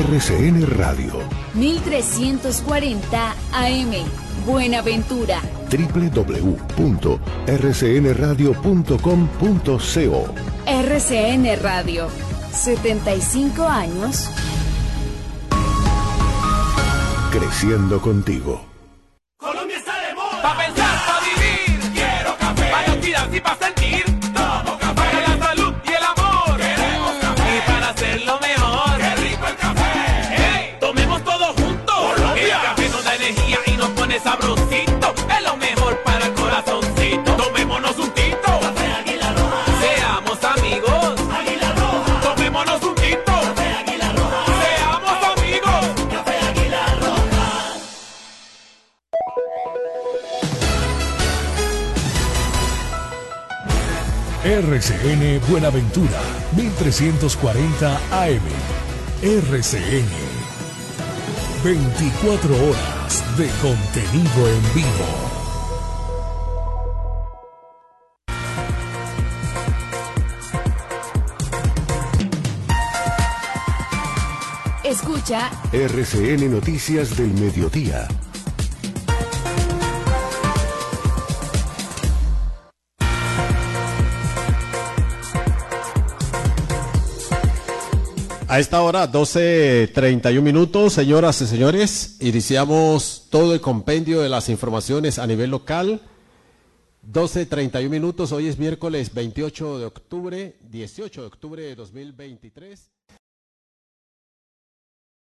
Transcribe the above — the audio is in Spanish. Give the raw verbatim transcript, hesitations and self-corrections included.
R C N Radio. mil trescientos cuarenta A M. Buenaventura. doble u doble u doble u punto r c n radio punto com punto co. R C N Radio. setenta y cinco años. Creciendo contigo. Colombia está de moda. Pa' pensar, pa' vivir. Quiero café. Para actividad y pa' sentir. Tomo café. Para la salud y el amor. Queremos café. Y para hacerlo mejor. Qué rico el café. Hey, tomemos todos juntos. Colombia. El café nos da energía y nos pone sabrosito. Es lo mejor para el corazoncito. Tomémonos un tito. Café Águila Roja. Seamos amigos. Águila Roja. Tomémonos un tito. Café Águila Roja. Seamos amigos. Café Águila Roja. R C N Buenaventura, mil trescientos cuarenta A M. R C N. veinticuatro horas de contenido en vivo. Escucha R C N Noticias del Mediodía. A esta hora, doce treinta y un minutos, señoras y señores, iniciamos todo el compendio de las informaciones a nivel local. doce treinta y un minutos, hoy es miércoles veintiocho de octubre, dieciocho de octubre de dos mil veintitrés.